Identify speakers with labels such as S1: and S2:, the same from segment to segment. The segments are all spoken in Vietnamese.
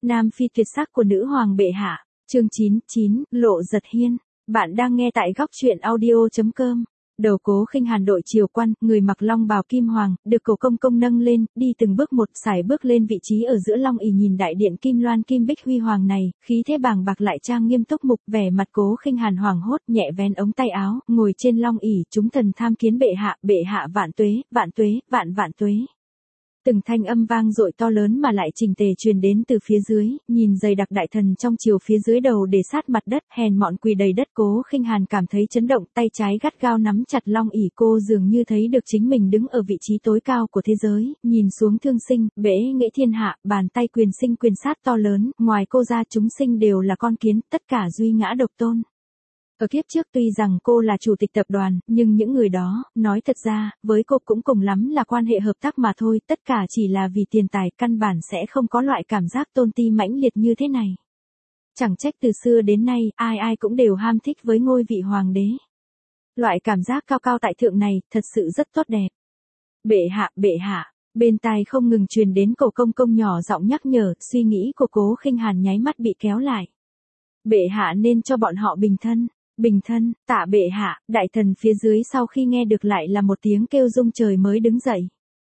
S1: Nam phi tuyệt sắc của nữ hoàng bệ hạ. Chương 9, Lộ Giật Hiên. Bạn đang nghe tại góc truyện audio.com. Đầu Cố Khinh Hàn đội triều quan, người mặc long bào kim hoàng, được Cổ Công Công nâng lên, đi từng bước một, sải bước lên vị trí ở giữa long ỷ, nhìn đại điện kim loan kim bích huy hoàng này, khí thế bàng bạc lại trang nghiêm túc mục, vẻ mặt Cố Khinh Hàn hoảng hốt, nhẹ vén ống tay áo, ngồi trên long ỷ, chúng thần tham kiến bệ hạ vạn tuế, vạn tuế. Từng thanh âm vang dội to lớn mà lại chỉnh tề truyền đến từ phía dưới, nhìn dày đặc đại thần trong triều phía dưới đầu để sát mặt đất, hèn mọn quỳ đầy đất. Cố Khinh Hàn cảm thấy chấn động, tay trái gắt gao nắm chặt long ỷ, cô dường như thấy được chính mình đứng ở vị trí tối cao của thế giới, nhìn xuống thương sinh, bẽ nghệ thiên hạ, bàn tay quyền sinh quyền sát to lớn, ngoài cô ra chúng sinh đều là con kiến, tất cả duy ngã độc tôn. Ở kiếp trước tuy rằng cô là chủ tịch tập đoàn, nhưng những người đó, nói thật ra, với cô cũng cùng lắm là quan hệ hợp tác mà thôi, tất cả chỉ là vì tiền tài, căn bản sẽ không có loại cảm giác tôn ti mãnh liệt như thế này. Chẳng trách từ xưa đến nay, ai cũng đều ham thích với ngôi vị hoàng đế. Loại cảm giác cao cao tại thượng này, thật sự rất tốt đẹp. Bệ hạ, bên tai không ngừng truyền đến Cổ Công Công nhỏ giọng nhắc nhở, suy nghĩ của Cố Khinh Hàn nháy mắt bị kéo lại. Bệ hạ nên cho bọn họ bình thân, tạ bệ hạ. Đại thần phía dưới sau khi nghe được lại là một tiếng kêu rung trời mới đứng dậy.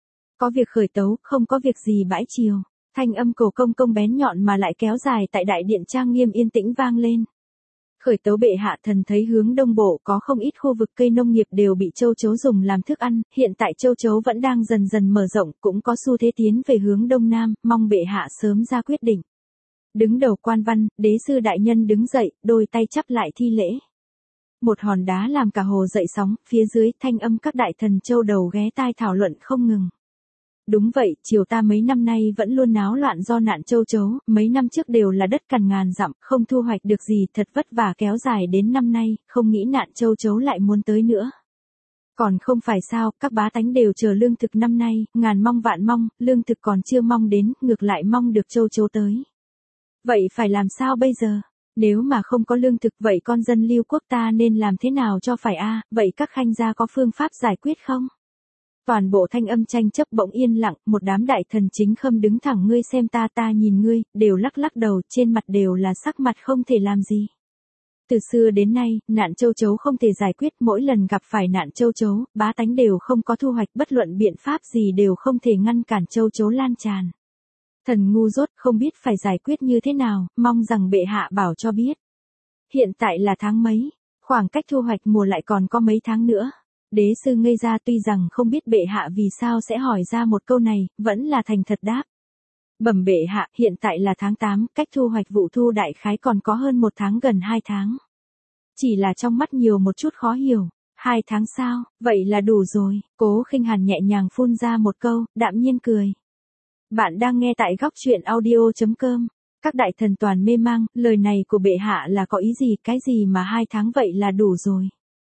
S1: Có việc khởi tấu, không có việc gì bãi triều. Thanh âm Cổ Công Công bén nhọn mà lại kéo dài tại đại điện trang nghiêm yên tĩnh vang lên. Khởi tấu bệ hạ, thần thấy hướng đông bộ có không ít khu vực cây nông nghiệp đều bị châu chấu dùng làm thức ăn, hiện tại châu chấu vẫn đang dần dần mở rộng, cũng có xu thế tiến về hướng đông nam, mong bệ hạ sớm ra quyết định. Đứng đầu quan văn, đế sư đại nhân đứng dậy, đôi tay chắp lại thi lễ. Một hòn đá làm cả hồ dậy sóng, phía dưới thanh âm các đại thần châu đầu ghé tai thảo luận không ngừng. Đúng vậy, triều ta mấy năm nay vẫn luôn náo loạn do nạn châu chấu, mấy năm trước đều là đất cằn ngàn dặm, không thu hoạch được gì, thật vất vả kéo dài đến năm nay, không nghĩ nạn châu chấu lại muốn tới nữa. Còn không phải sao, các bá tánh đều chờ lương thực năm nay, ngàn mong vạn mong, lương thực còn chưa mong đến, ngược lại mong được châu chấu tới. Vậy phải làm sao bây giờ? Nếu mà không có lương thực vậy con dân Lưu quốc ta nên làm thế nào cho phải vậy các khanh gia có phương pháp giải quyết không? Toàn bộ thanh âm tranh chấp bỗng yên lặng, một đám đại thần chính khâm đứng thẳng, ngươi xem ta nhìn ngươi, đều lắc lắc đầu, trên mặt đều là sắc mặt không thể làm gì. Từ xưa đến nay, nạn châu chấu không thể giải quyết, mỗi lần gặp phải nạn châu chấu, bá tánh đều không có thu hoạch, bất luận biện pháp gì đều không thể ngăn cản châu chấu lan tràn. Thần ngu dốt, không biết phải giải quyết như thế nào, mong rằng bệ hạ bảo cho biết. Hiện tại là tháng mấy, khoảng cách thu hoạch mùa lại còn có mấy tháng nữa. Đế sư ngây ra, tuy rằng không biết bệ hạ vì sao sẽ hỏi ra một câu này, vẫn là thành thật đáp. Bẩm bệ hạ, hiện tại là tháng 8, cách thu hoạch vụ thu đại khái còn có hơn 1 tháng, gần 2 tháng. Chỉ là trong mắt nhiều một chút khó hiểu. 2 tháng sao, vậy là đủ rồi. Cố Khinh Hàn nhẹ nhàng phun ra một câu, đạm nhiên cười. Bạn đang nghe tại góc truyện audio.com. Các đại thần toàn mê mang, lời này của bệ hạ là có ý gì, cái gì mà 2 tháng vậy là đủ rồi.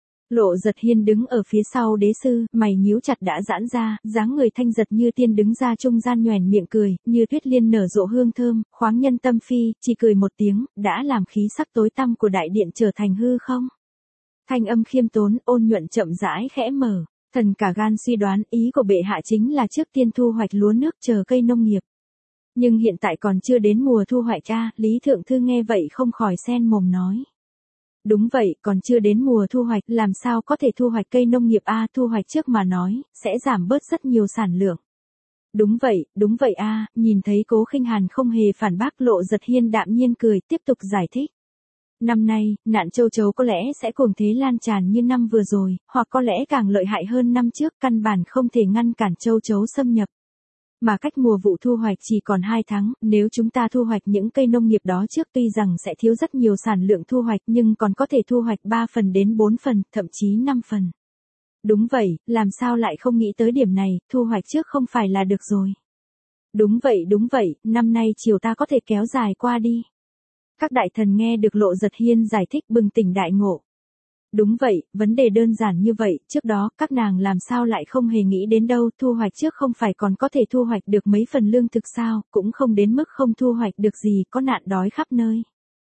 S1: Lộ Giật Hiên đứng ở phía sau đế sư, mày nhíu chặt đã giãn ra, dáng người thanh giật như tiên đứng ra trung gian nhoẻn miệng cười, như tuyết liên nở rộ hương thơm, khoáng nhân tâm phi, chỉ cười một tiếng, đã làm khí sắc tối tăm của đại điện trở thành hư không. Thanh âm khiêm tốn, ôn nhuận chậm rãi khẽ mở. Thần cả gan suy đoán ý của bệ hạ chính là trước tiên thu hoạch lúa nước chờ cây nông nghiệp. Nhưng hiện tại còn chưa đến mùa thu hoạch Lý Thượng Thư nghe vậy không khỏi sen mồm nói. Đúng vậy, còn chưa đến mùa thu hoạch, làm sao có thể thu hoạch cây nông nghiệp thu hoạch trước mà nói, sẽ giảm bớt rất nhiều sản lượng. Đúng vậy nhìn thấy Cố Khinh Hàn không hề phản bác, Lộ Giật Hiên đạm nhiên cười, tiếp tục giải thích. Năm nay, nạn châu chấu có lẽ sẽ cuồng thế lan tràn như năm vừa rồi, hoặc có lẽ càng lợi hại hơn năm trước, căn bản không thể ngăn cản châu chấu xâm nhập. Mà cách mùa vụ thu hoạch chỉ còn 2 tháng, nếu chúng ta thu hoạch những cây nông nghiệp đó trước tuy rằng sẽ thiếu rất nhiều sản lượng thu hoạch nhưng còn có thể thu hoạch 3 phần đến 4 phần, thậm chí 5 phần. Đúng vậy, làm sao lại không nghĩ tới điểm này, thu hoạch trước không phải là được rồi. Đúng vậy, năm nay chiều ta có thể kéo dài qua đi. Các đại thần nghe được Lộ Giật Hiên giải thích bừng tỉnh đại ngộ. Đúng vậy, vấn đề đơn giản như vậy, trước đó các nàng làm sao lại không hề nghĩ đến đâu, thu hoạch trước không phải còn có thể thu hoạch được mấy phần lương thực sao, cũng không đến mức không thu hoạch được gì, có nạn đói khắp nơi.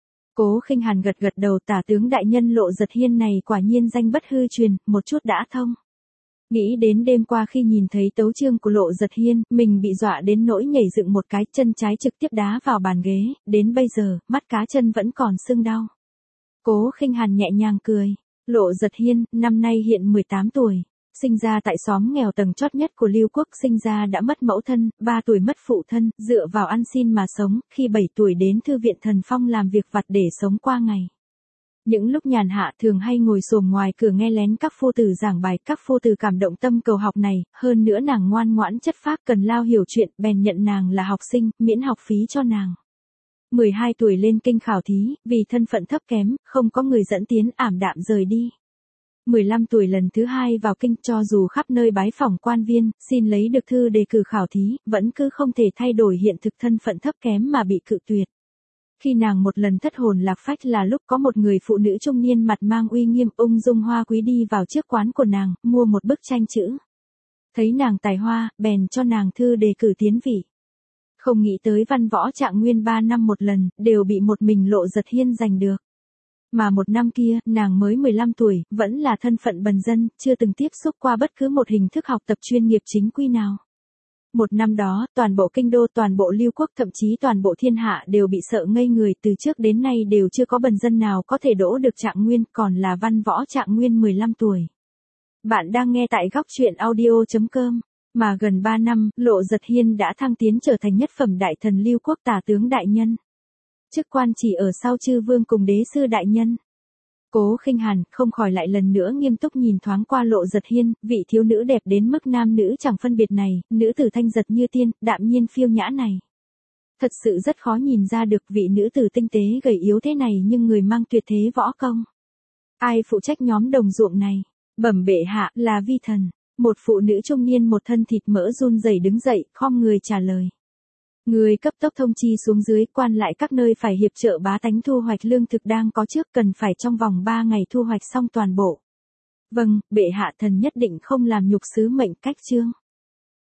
S1: Cố Khinh Hàn gật gật đầu, tả tướng đại nhân Lộ Giật Hiên này quả nhiên danh bất hư truyền, một chút đã thông. Nghĩ đến đêm qua khi nhìn thấy tấu chương của Lộ Giật Hiên, mình bị dọa đến nỗi nhảy dựng một cái, chân trái trực tiếp đá vào bàn ghế, đến bây giờ, mắt cá chân vẫn còn sưng đau. Cố Khinh Hàn nhẹ nhàng cười. Lộ Giật Hiên, năm nay hiện 18 tuổi. Sinh ra tại xóm nghèo tầng chót nhất của Lưu Quốc, sinh ra đã mất mẫu thân, 3 tuổi mất phụ thân, dựa vào ăn xin mà sống, khi 7 tuổi đến Thư viện Thần Phong làm việc vặt để sống qua ngày. Những lúc nhàn hạ thường hay ngồi xổm ngoài cửa nghe lén các phu tử giảng bài, các phu tử cảm động tâm cầu học này, hơn nữa nàng ngoan ngoãn chất phác cần lao hiểu chuyện, bèn nhận nàng là học sinh, miễn học phí cho nàng. 12 tuổi lên kinh khảo thí, vì thân phận thấp kém, không có người dẫn tiến, ảm đạm rời đi. 15 tuổi lần thứ 2 vào kinh, cho dù khắp nơi bái phỏng quan viên, xin lấy được thư đề cử khảo thí, vẫn cứ không thể thay đổi hiện thực thân phận thấp kém mà bị cự tuyệt. Khi nàng một lần thất hồn lạc phách là lúc có một người phụ nữ trung niên mặt mang uy nghiêm ung dung hoa quý đi vào trước quán của nàng, mua một bức tranh chữ. Thấy nàng tài hoa, bèn cho nàng thư đề cử tiến vị. Không nghĩ tới văn võ trạng nguyên 3 năm một lần, đều bị một mình Lộ Giật Hiên giành được. Mà một năm kia, nàng mới 15 tuổi, vẫn là thân phận bần dân, chưa từng tiếp xúc qua bất cứ một hình thức học tập chuyên nghiệp chính quy nào. Một năm đó, toàn bộ kinh đô, toàn bộ Lưu Quốc, thậm chí toàn bộ thiên hạ đều bị sợ ngây người, từ trước đến nay đều chưa có bần dân nào có thể đỗ được trạng nguyên, còn là văn võ trạng nguyên 15 tuổi. Bạn đang nghe tại góc truyện audio.com. Mà gần 3 năm, Lộ Giật Hiên đã thăng tiến trở thành nhất phẩm đại thần Lưu Quốc tả tướng đại nhân. Chức quan chỉ ở sau chư vương cùng đế sư đại nhân. Cố Khinh Hàn không khỏi lại lần nữa nghiêm túc nhìn thoáng qua Lộ Giật Hiên, vị thiếu nữ đẹp đến mức nam nữ chẳng phân biệt này, nữ tử thanh giật như tiên, đạm nhiên phiêu nhã này. Thật sự rất khó nhìn ra được vị nữ tử tinh tế gầy yếu thế này nhưng người mang tuyệt thế võ công. Ai phụ trách nhóm đồng ruộng này? Bẩm bệ hạ, là vi thần. Một phụ nữ trung niên một thân thịt mỡ run rẩy đứng dậy, khom người trả lời. Người cấp tốc thông chi xuống dưới, quan lại các nơi phải hiệp trợ bá tánh thu hoạch lương thực đang có trước, cần phải trong vòng 3 ngày thu hoạch xong toàn bộ. Vâng, bệ hạ, thần nhất định không làm nhục sứ mệnh cách chương.